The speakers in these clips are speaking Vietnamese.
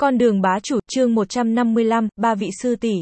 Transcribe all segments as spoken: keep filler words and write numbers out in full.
Con đường bá chủ, chương một trăm năm mươi lăm, ba vị sư tỷ.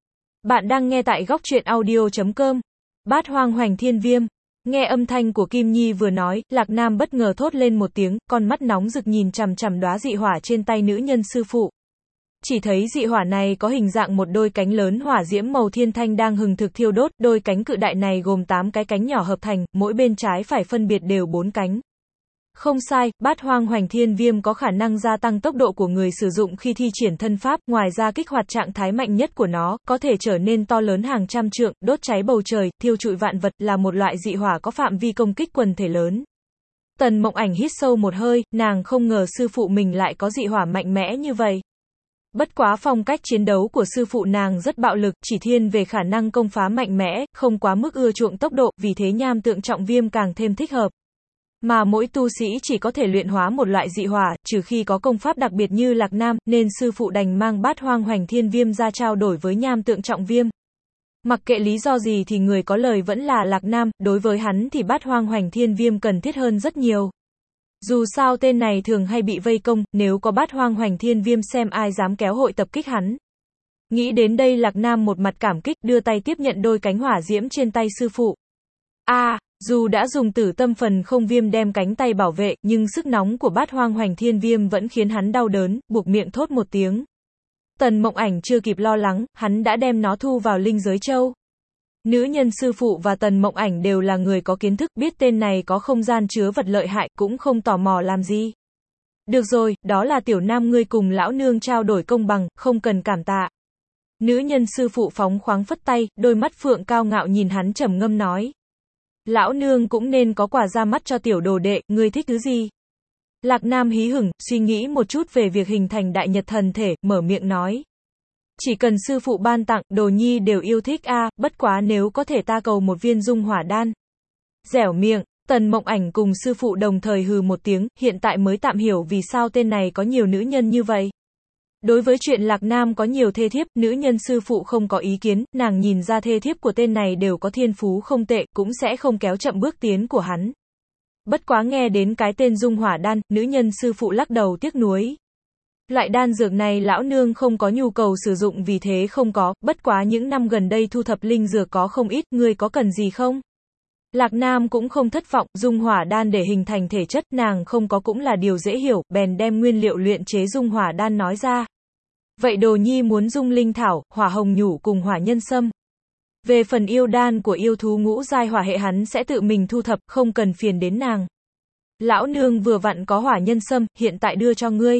Bạn đang nghe tại góc truyện audio chấm com. Bát hoang hoành thiên viêm. Nghe âm thanh của Kim Nhi vừa nói, Lạc Nam bất ngờ thốt lên một tiếng, con mắt nóng rực nhìn chằm chằm đóa dị hỏa trên tay nữ nhân sư phụ. Chỉ thấy dị hỏa này có hình dạng một đôi cánh lớn hỏa diễm màu thiên thanh đang hừng thực thiêu đốt, đôi cánh cự đại này gồm tám cái cánh nhỏ hợp thành, mỗi bên trái phải phân biệt đều bốn cánh. Không sai, bát hoang hoành thiên viêm có khả năng gia tăng tốc độ của người sử dụng khi thi triển thân pháp, ngoài ra kích hoạt trạng thái mạnh nhất của nó, có thể trở nên to lớn hàng trăm trượng, đốt cháy bầu trời, thiêu trụi vạn vật, là một loại dị hỏa có phạm vi công kích quần thể lớn. Tần Mộng Ảnh hít sâu một hơi, nàng không ngờ sư phụ mình lại có dị hỏa mạnh mẽ như vậy. Bất quá phong cách chiến đấu của sư phụ nàng rất bạo lực, chỉ thiên về khả năng công phá mạnh mẽ, không quá mức ưa chuộng tốc độ, vì thế nham tượng trọng viêm càng thêm thích hợp. Mà mỗi tu sĩ chỉ có thể luyện hóa một loại dị hỏa, trừ khi có công pháp đặc biệt như Lạc Nam, nên sư phụ đành mang bát hoang hoành thiên viêm ra trao đổi với nham tượng trọng viêm. Mặc kệ lý do gì thì người có lời vẫn là Lạc Nam, đối với hắn thì bát hoang hoành thiên viêm cần thiết hơn rất nhiều. Dù sao tên này thường hay bị vây công, nếu có bát hoang hoành thiên viêm xem ai dám kéo hội tập kích hắn. Nghĩ đến đây Lạc Nam một mặt cảm kích, đưa tay tiếp nhận đôi cánh hỏa diễm trên tay sư phụ. A, à, dù đã dùng tử tâm phần không viêm đem cánh tay bảo vệ, nhưng sức nóng của bát hoang hoành thiên viêm vẫn khiến hắn đau đớn, buộc miệng thốt một tiếng. Tần Mộng Ảnh chưa kịp lo lắng, hắn đã đem nó thu vào linh giới châu. Nữ nhân sư phụ và Tần Mộng Ảnh đều là người có kiến thức, biết tên này có không gian chứa vật lợi hại, cũng không tò mò làm gì. Được rồi, đó là tiểu nam ngươi cùng lão nương trao đổi công bằng, không cần cảm tạ. Nữ nhân sư phụ phóng khoáng phất tay, đôi mắt phượng cao ngạo nhìn hắn trầm ngâm nói. Lão nương cũng nên có quà ra mắt cho tiểu đồ đệ, ngươi thích thứ gì? Lạc Nam hí hửng, suy nghĩ một chút về việc hình thành đại nhật thần thể, mở miệng nói. Chỉ cần sư phụ ban tặng, đồ nhi đều yêu thích a, à, bất quá nếu có thể ta cầu một viên dung hỏa đan. Dẻo miệng, Tần Mộng Ảnh cùng sư phụ đồng thời hừ một tiếng, hiện tại mới tạm hiểu vì sao tên này có nhiều nữ nhân như vậy. Đối với chuyện Lạc Nam có nhiều thê thiếp, nữ nhân sư phụ không có ý kiến, nàng nhìn ra thê thiếp của tên này đều có thiên phú không tệ, cũng sẽ không kéo chậm bước tiến của hắn. Bất quá nghe đến cái tên dung hỏa đan, nữ nhân sư phụ lắc đầu tiếc nuối. Loại đan dược này lão nương không có nhu cầu sử dụng vì thế không có, bất quá những năm gần đây thu thập linh dược có không ít, ngươi có cần gì không? Lạc Nam cũng không thất vọng, dung hỏa đan để hình thành thể chất nàng không có cũng là điều dễ hiểu, bèn đem nguyên liệu luyện chế dung hỏa đan nói ra. Vậy đồ nhi muốn dung linh thảo, hỏa hồng nhũ cùng hỏa nhân sâm. Về phần yêu đan của yêu thú ngũ giai hỏa hệ hắn sẽ tự mình thu thập, không cần phiền đến nàng. Lão nương vừa vặn có hỏa nhân sâm, hiện tại đưa cho ngươi.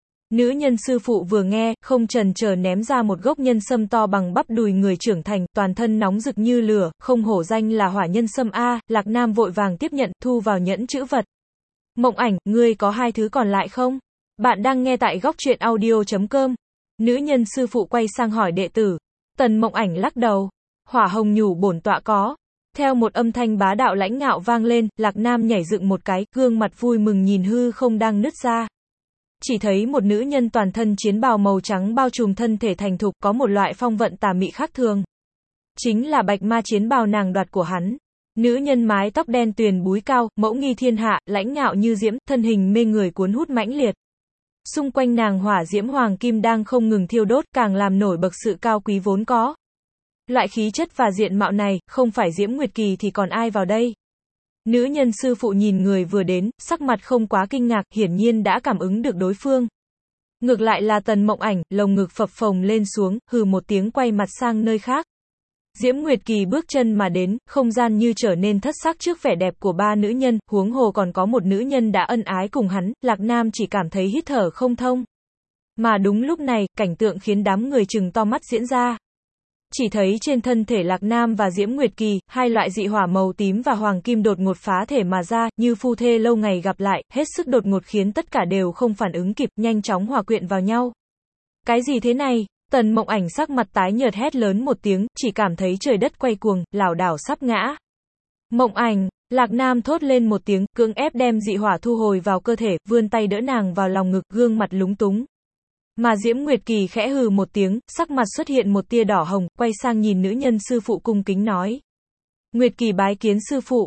Nữ nhân sư phụ vừa nghe, không chần chờ ném ra một gốc nhân sâm to bằng bắp đùi người trưởng thành, toàn thân nóng rực như lửa, không hổ danh là hỏa nhân sâm a. Lạc Nam vội vàng tiếp nhận, thu vào nhẫn trữ vật. Mộng Ảnh, ngươi có hai thứ còn lại không? Bạn đang nghe tại góc truyện audio chấm com. Nữ nhân sư phụ quay sang hỏi đệ tử. Tần Mộng Ảnh lắc đầu. Hỏa hồng nhũ bổn tọa có. Theo một âm thanh bá đạo lãnh ngạo vang lên, Lạc Nam nhảy dựng một cái, gương mặt vui mừng nhìn hư không đang nứt ra. Chỉ thấy một nữ nhân toàn thân chiến bào màu trắng bao trùm thân thể thành thục, có một loại phong vận tà mị khác thường. Chính là bạch ma chiến bào nàng đoạt của hắn. Nữ nhân mái tóc đen tuyền búi cao, mẫu nghi thiên hạ, lãnh ngạo như diễm, thân hình mê người cuốn hút mãnh liệt. Xung quanh nàng hỏa diễm hoàng kim đang không ngừng thiêu đốt, càng làm nổi bật sự cao quý vốn có. Loại khí chất và diện mạo này, không phải Diễm Nguyệt Kỳ thì còn ai vào đây? Nữ nhân sư phụ nhìn người vừa đến, sắc mặt không quá kinh ngạc, hiển nhiên đã cảm ứng được đối phương. Ngược lại là Tần Mộng Ảnh, lồng ngực phập phồng lên xuống, hừ một tiếng quay mặt sang nơi khác. Diễm Nguyệt Kỳ bước chân mà đến, không gian như trở nên thất sắc trước vẻ đẹp của ba nữ nhân, huống hồ còn có một nữ nhân đã ân ái cùng hắn, Lạc Nam chỉ cảm thấy hít thở không thông. Mà đúng lúc này, cảnh tượng khiến đám người trừng to mắt diễn ra. Chỉ thấy trên thân thể Lạc Nam và Diễm Nguyệt Kỳ, hai loại dị hỏa màu tím và hoàng kim đột ngột phá thể mà ra, như phu thê lâu ngày gặp lại, hết sức đột ngột khiến tất cả đều không phản ứng kịp, nhanh chóng hòa quyện vào nhau. Cái gì thế này? Tần Mộng Ảnh sắc mặt tái nhợt hét lớn một tiếng, chỉ cảm thấy trời đất quay cuồng, lảo đảo sắp ngã. Mộng Ảnh, Lạc Nam thốt lên một tiếng, cưỡng ép đem dị hỏa thu hồi vào cơ thể, vươn tay đỡ nàng vào lòng ngực, gương mặt lúng túng. Mà Diễm Nguyệt Kỳ khẽ hừ một tiếng, sắc mặt xuất hiện một tia đỏ hồng, quay sang nhìn nữ nhân sư phụ cung kính nói. Nguyệt Kỳ bái kiến sư phụ.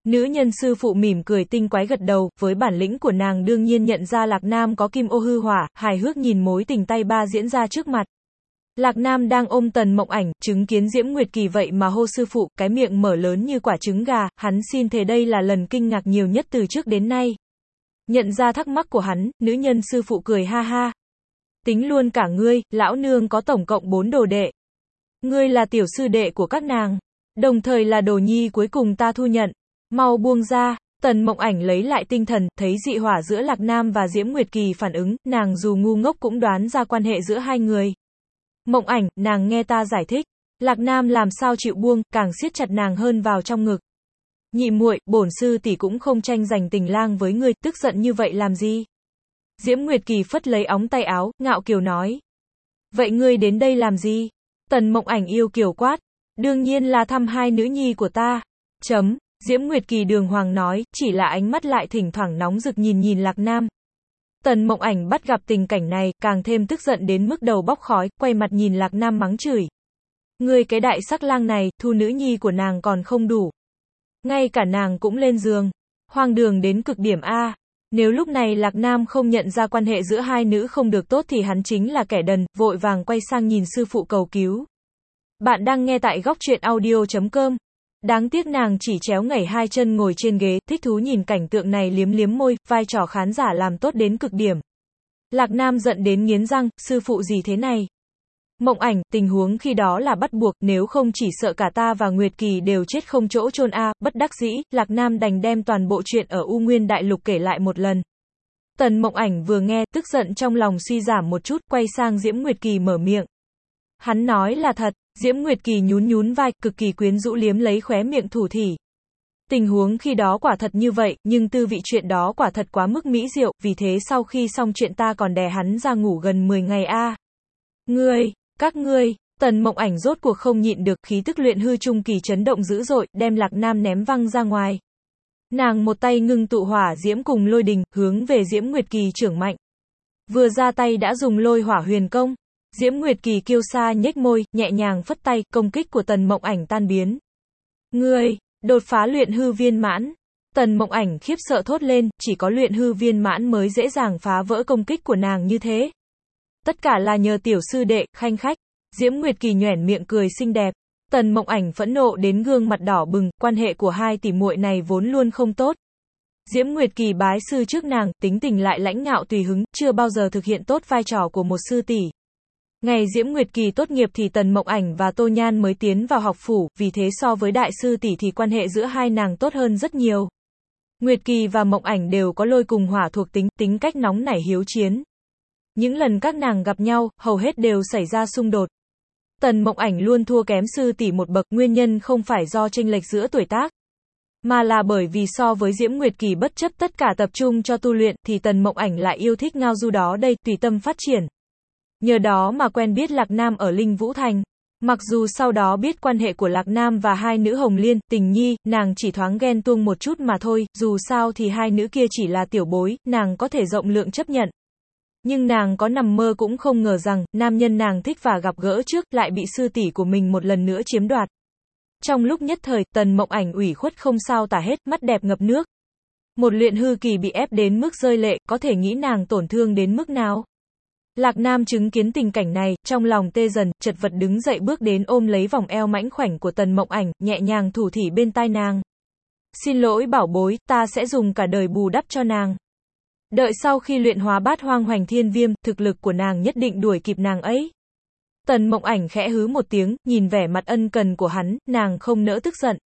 Nữ nhân sư phụ mỉm cười tinh quái gật đầu, với bản lĩnh của nàng đương nhiên nhận ra Lạc Nam có kim ô hư hỏa, hài hước nhìn mối tình tay ba diễn ra trước mặt. Lạc Nam đang ôm Tần Mộng Ảnh, chứng kiến Diễm Nguyệt Kỳ vậy mà hô sư phụ, cái miệng mở lớn như quả trứng gà, hắn xin thề đây là lần kinh ngạc nhiều nhất từ trước đến nay. Nhận ra thắc mắc của hắn, nữ nhân sư phụ cười ha ha. Tính luôn cả ngươi, lão nương có tổng cộng bốn đồ đệ. Ngươi là tiểu sư đệ của các nàng, đồng thời là đồ nhi cuối cùng ta thu nhận. Mau buông ra. Tần Mộng Ảnh lấy lại tinh thần, thấy dị hỏa giữa Lạc Nam và Diễm Nguyệt Kỳ phản ứng, nàng dù ngu ngốc cũng đoán ra quan hệ giữa hai người. Mộng Ảnh, nàng nghe ta giải thích. Lạc Nam làm sao chịu buông, càng siết chặt nàng hơn vào trong ngực. Nhị muội, bổn sư tỷ cũng không tranh giành tình lang với ngươi, tức giận như vậy làm gì? Diễm Nguyệt Kỳ phất lấy óng tay áo, ngạo kiều nói. Vậy ngươi đến đây làm gì? Tần Mộng Ảnh yêu kiều quát. Đương nhiên là thăm hai nữ nhi của ta. Chấm. Diễm Nguyệt Kỳ đường hoàng nói, chỉ là ánh mắt lại thỉnh thoảng nóng rực nhìn nhìn Lạc Nam. Tần Mộng Ảnh bắt gặp tình cảnh này, càng thêm tức giận đến mức đầu bốc khói, quay mặt nhìn Lạc Nam mắng chửi. Ngươi cái đại sắc lang này, thu nữ nhi của nàng còn không đủ. Ngay cả nàng cũng lên giường. Hoang đường đến cực điểm a. Nếu lúc này Lạc Nam không nhận ra quan hệ giữa hai nữ không được tốt thì hắn chính là kẻ đần, vội vàng quay sang nhìn sư phụ cầu cứu. Bạn đang nghe tại góc truyện audio chấm com. Đáng tiếc nàng chỉ chéo ngẩy hai chân ngồi trên ghế, thích thú nhìn cảnh tượng này liếm liếm môi, vai trò khán giả làm tốt đến cực điểm. Lạc Nam giận đến nghiến răng, sư phụ gì thế này? Mộng Ảnh, tình huống khi đó là bắt buộc, nếu không chỉ sợ cả ta và Nguyệt Kỳ đều chết không chỗ chôn a. Bất đắc dĩ, Lạc Nam đành đem toàn bộ chuyện ở U Nguyên Đại Lục kể lại một lần. Tần Mộng Ảnh vừa nghe, tức giận trong lòng suy giảm một chút, quay sang Diễm Nguyệt Kỳ mở miệng. Hắn nói là thật. Diễm Nguyệt Kỳ nhún nhún vai, cực kỳ quyến rũ liếm lấy khóe miệng thủ thỉ. Tình huống khi đó quả thật như vậy, nhưng tư vị chuyện đó quả thật quá mức mỹ diệu, vì thế sau khi xong chuyện ta còn đè hắn ra ngủ gần mười ngày a. À. Ngươi, các ngươi, Tần Mộng Ảnh rốt cuộc không nhịn được, khí tức luyện hư trung kỳ chấn động dữ dội, đem Lạc Nam ném văng ra ngoài. Nàng một tay ngưng tụ hỏa diễm cùng lôi đình, hướng về Diễm Nguyệt Kỳ chưởng mạnh. Vừa ra tay đã dùng lôi hỏa huyền công. Diễm Nguyệt Kỳ kiêu sa nhếch môi, nhẹ nhàng phất tay, công kích của Tần Mộng Ảnh tan biến. Ngươi, đột phá luyện hư viên mãn. Tần Mộng Ảnh khiếp sợ thốt lên, chỉ có luyện hư viên mãn mới dễ dàng phá vỡ công kích của nàng như thế. Tất cả là nhờ tiểu sư đệ, khanh khách. Diễm Nguyệt Kỳ nhoẻn miệng cười xinh đẹp. Tần Mộng Ảnh phẫn nộ đến gương mặt đỏ bừng, quan hệ của hai tỷ muội này vốn luôn không tốt. Diễm Nguyệt Kỳ bái sư trước nàng, tính tình lại lãnh ngạo tùy hứng, chưa bao giờ thực hiện tốt vai trò của một sư tỷ. Ngày Diễm Nguyệt Kỳ tốt nghiệp thì Tần Mộng Ảnh và Tô Nhan mới tiến vào học phủ, vì thế so với đại sư tỷ thì quan hệ giữa hai nàng tốt hơn rất nhiều. Nguyệt Kỳ và Mộng Ảnh đều có lôi cùng hỏa thuộc tính, tính cách nóng nảy hiếu chiến. Những lần các nàng gặp nhau, hầu hết đều xảy ra xung đột. Tần Mộng Ảnh luôn thua kém sư tỷ một bậc, nguyên nhân không phải do chênh lệch giữa tuổi tác, mà là bởi vì so với Diễm Nguyệt Kỳ bất chấp tất cả tập trung cho tu luyện, thì Tần Mộng Ảnh lại yêu thích ngao du đó đây, tùy tâm phát triển. Nhờ đó mà quen biết Lạc Nam ở Linh Vũ Thành. Mặc dù sau đó biết quan hệ của Lạc Nam và hai nữ Hồng Liên, Tình Nhi, nàng chỉ thoáng ghen tuông một chút mà thôi, dù sao thì hai nữ kia chỉ là tiểu bối, nàng có thể rộng lượng chấp nhận. Nhưng nàng có nằm mơ cũng không ngờ rằng, nam nhân nàng thích và gặp gỡ trước, lại bị sư tỷ của mình một lần nữa chiếm đoạt. Trong lúc nhất thời, Tần Mộng Ảnh ủy khuất không sao tả hết, mắt đẹp ngập nước. Một luyện hư kỳ bị ép đến mức rơi lệ, có thể nghĩ nàng tổn thương đến mức nào. Lạc Nam chứng kiến tình cảnh này, trong lòng tê dần, chật vật đứng dậy bước đến ôm lấy vòng eo mãnh khoảnh của Tần Mộng Ảnh, nhẹ nhàng thủ thỉ bên tai nàng. Xin lỗi bảo bối, ta sẽ dùng cả đời bù đắp cho nàng. Đợi sau khi luyện hóa bát hoang hoành thiên viêm, thực lực của nàng nhất định đuổi kịp nàng ấy. Tần Mộng Ảnh khẽ hứ một tiếng, nhìn vẻ mặt ân cần của hắn, nàng không nỡ tức giận.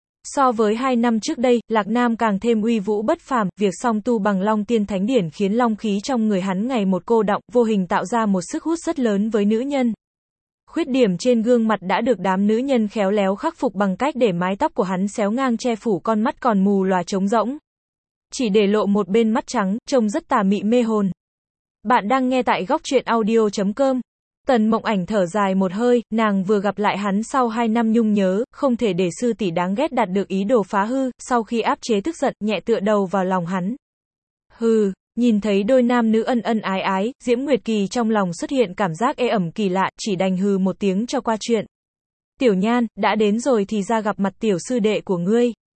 So với hai năm trước đây, Lạc Nam càng thêm uy vũ bất phàm, việc song tu bằng Long Tiên Thánh Điển khiến long khí trong người hắn ngày một cô đọng, vô hình tạo ra một sức hút rất lớn với nữ nhân. Khuyết điểm trên gương mặt đã được đám nữ nhân khéo léo khắc phục bằng cách để mái tóc của hắn xéo ngang che phủ con mắt còn mù lòa trống rỗng. Chỉ để lộ một bên mắt trắng, trông rất tà mị mê hồn. Bạn đang nghe tại góc truyện audio chấm com. Tần Mộng Ảnh thở dài một hơi, nàng vừa gặp lại hắn sau hai năm nhung nhớ, không thể để sư tỷ đáng ghét đạt được ý đồ phá hư, sau khi áp chế tức giận, nhẹ tựa đầu vào lòng hắn. Hừ, nhìn thấy đôi nam nữ ân ân ái ái, Diễm Nguyệt Kỳ trong lòng xuất hiện cảm giác ê ẩm kỳ lạ, chỉ đành hừ một tiếng cho qua chuyện. Tiểu Nhan, đã đến rồi thì ra gặp mặt tiểu sư đệ của ngươi.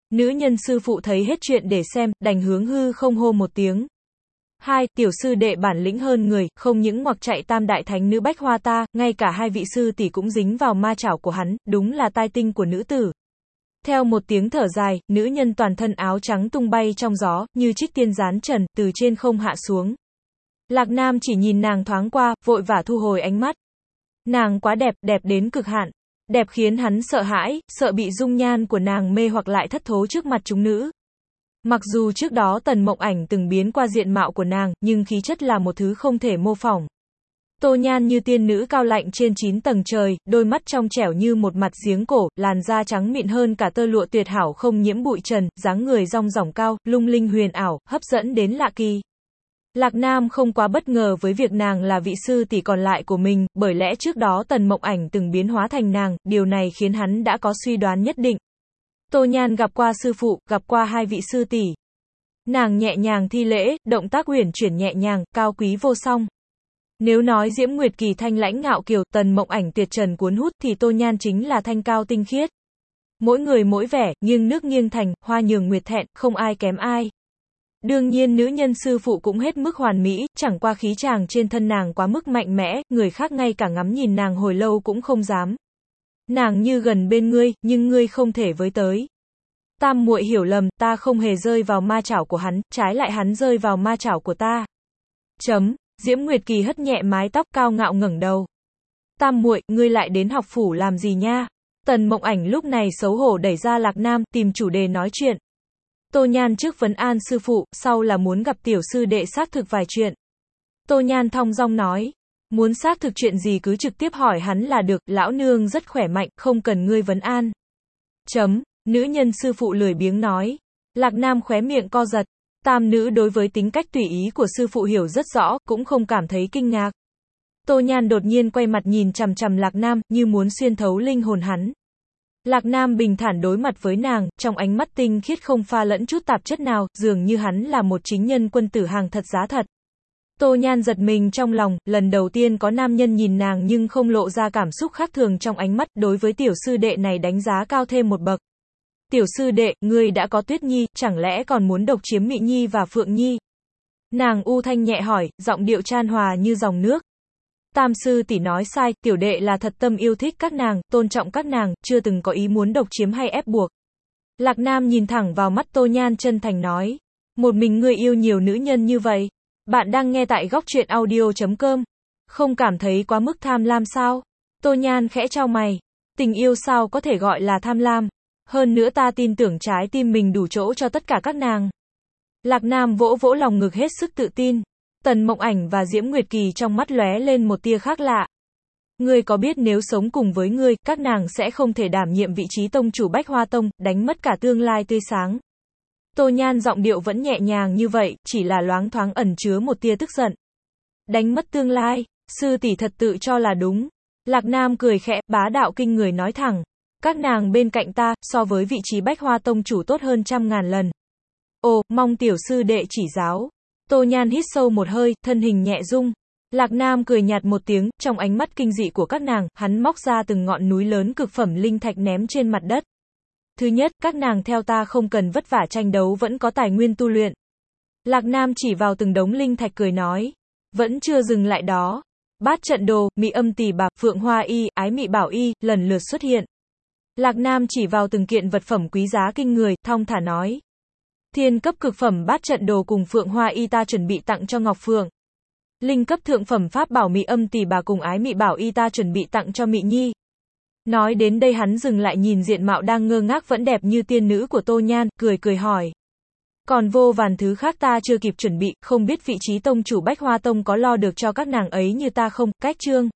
Nữ nhân sư phụ thấy hết chuyện để xem, đành hướng hư không hô một tiếng. Hai, tiểu sư đệ bản lĩnh hơn người, không những ngoặc chạy tam đại thánh nữ bách hoa ta, ngay cả hai vị sư tỷ cũng dính vào ma chảo của hắn, đúng là tai tinh của nữ tử. Theo một tiếng thở dài, nữ nhân toàn thân áo trắng tung bay trong gió, như trích tiên gián trần, từ trên không hạ xuống. Lạc Nam chỉ nhìn nàng thoáng qua, vội vã thu hồi ánh mắt. Nàng quá đẹp, đẹp đến cực hạn. Đẹp khiến hắn sợ hãi, sợ bị dung nhan của nàng mê hoặc lại thất thố trước mặt chúng nữ. Mặc dù trước đó Tần Mộng Ảnh từng biến qua diện mạo của nàng, nhưng khí chất là một thứ không thể mô phỏng. Tô nhan như tiên nữ cao lạnh trên chín tầng trời, đôi mắt trong trẻo như một mặt giếng cổ, làn da trắng mịn hơn cả tơ lụa tuyệt hảo không nhiễm bụi trần, dáng người rong ròng cao, lung linh huyền ảo, hấp dẫn đến lạ kỳ. Lạc Nam không quá bất ngờ với việc nàng là vị sư tỷ còn lại của mình, bởi lẽ trước đó Tần Mộng Ảnh từng biến hóa thành nàng, điều này khiến hắn đã có suy đoán nhất định. Tô Nhan gặp qua sư phụ, gặp qua hai vị sư tỷ. Nàng nhẹ nhàng thi lễ, động tác uyển chuyển nhẹ nhàng, cao quý vô song. Nếu nói Diễm Nguyệt Kỳ thanh lãnh ngạo kiều, Tần Mộng Ảnh tuyệt trần cuốn hút thì Tô Nhan chính là thanh cao tinh khiết. Mỗi người mỗi vẻ, nghiêng nước nghiêng thành, hoa nhường nguyệt thẹn, không ai kém ai. Đương nhiên nữ nhân sư phụ cũng hết mức hoàn mỹ, chẳng qua khí chàng trên thân nàng quá mức mạnh mẽ, người khác ngay cả ngắm nhìn nàng hồi lâu cũng không dám. Nàng như gần bên ngươi, nhưng ngươi không thể với tới. Tam muội hiểu lầm, ta không hề rơi vào ma chảo của hắn, trái lại hắn rơi vào ma chảo của ta. Chấm, Diễm Nguyệt Kỳ hất nhẹ mái tóc cao ngạo ngẩng đầu. Tam muội, ngươi lại đến học phủ làm gì nha? Tần Mộng Ảnh lúc này xấu hổ đẩy ra Lạc Nam, tìm chủ đề nói chuyện. Tô Nhan trước vấn an sư phụ, sau là muốn gặp tiểu sư đệ xác thực vài chuyện. Tô Nhan thong dong nói, muốn xác thực chuyện gì cứ trực tiếp hỏi hắn là được, lão nương rất khỏe mạnh, không cần ngươi vấn an. Chấm, nữ nhân sư phụ lười biếng nói. Lạc Nam khóe miệng co giật, tam nữ đối với tính cách tùy ý của sư phụ hiểu rất rõ, cũng không cảm thấy kinh ngạc. Tô Nhan đột nhiên quay mặt nhìn chằm chằm Lạc Nam, như muốn xuyên thấu linh hồn hắn. Lạc Nam bình thản đối mặt với nàng, trong ánh mắt tinh khiết không pha lẫn chút tạp chất nào, dường như hắn là một chính nhân quân tử hàng thật giá thật. Tô Nhan giật mình trong lòng, lần đầu tiên có nam nhân nhìn nàng nhưng không lộ ra cảm xúc khác thường trong ánh mắt, đối với tiểu sư đệ này đánh giá cao thêm một bậc. Tiểu sư đệ, ngươi đã có Tuyết Nhi, chẳng lẽ còn muốn độc chiếm Mị Nhi và Phượng Nhi? Nàng u thanh nhẹ hỏi, giọng điệu chan hòa như dòng nước. Tam sư tỷ nói sai, tiểu đệ là thật tâm yêu thích các nàng, tôn trọng các nàng, chưa từng có ý muốn độc chiếm hay ép buộc. Lạc Nam nhìn thẳng vào mắt Tô Nhan chân thành nói, một mình ngươi yêu nhiều nữ nhân như vậy. Bạn đang nghe tại góc truyện audio chấm com. Không cảm thấy quá mức tham lam sao? Tô Nhan khẽ chau mày. Tình yêu sao có thể gọi là tham lam? Hơn nữa ta tin tưởng trái tim mình đủ chỗ cho tất cả các nàng. Lạc Nam vỗ vỗ lòng ngực hết sức tự tin. Tần Mộng Ảnh và Diễm Nguyệt Kỳ trong mắt lóe lên một tia khác lạ. Ngươi có biết nếu sống cùng với ngươi, các nàng sẽ không thể đảm nhiệm vị trí tông chủ Bách Hoa Tông, đánh mất cả tương lai tươi sáng. Tô Nhan giọng điệu vẫn nhẹ nhàng như vậy, chỉ là loáng thoáng ẩn chứa một tia tức giận. Đánh mất tương lai, sư tỷ thật tự cho là đúng. Lạc Nam cười khẽ, bá đạo kinh người nói thẳng. Các nàng bên cạnh ta, so với vị trí Bách Hoa Tông chủ tốt hơn trăm ngàn lần. Ồ, mong tiểu sư đệ chỉ giáo. Tô Nhan hít sâu một hơi, thân hình nhẹ rung. Lạc Nam cười nhạt một tiếng, trong ánh mắt kinh dị của các nàng, hắn móc ra từng ngọn núi lớn cực phẩm linh thạch ném trên mặt đất. Thứ nhất, các nàng theo ta không cần vất vả tranh đấu vẫn có tài nguyên tu luyện. Lạc Nam chỉ vào từng đống linh thạch cười nói. Vẫn chưa dừng lại đó. Bát trận đồ, Mị Âm Tỷ Bạc, Phượng Hoa Y, Ái Mị Bảo Y, lần lượt xuất hiện. Lạc Nam chỉ vào từng kiện vật phẩm quý giá kinh người, thong thả nói. Thiên cấp cực phẩm bát trận đồ cùng Phượng Hoa Y ta chuẩn bị tặng cho Ngọc Phượng. Linh cấp thượng phẩm pháp bảo Mị Âm Tỷ Bà cùng Ái Mị Bảo Y ta chuẩn bị tặng cho Mị Nhi. Nói đến đây hắn dừng lại nhìn diện mạo đang ngơ ngác vẫn đẹp như tiên nữ của Tô Nhan, cười cười hỏi. Còn vô vàn thứ khác ta chưa kịp chuẩn bị, không biết vị trí tông chủ Bách Hoa Tông có lo được cho các nàng ấy như ta không, cách chương.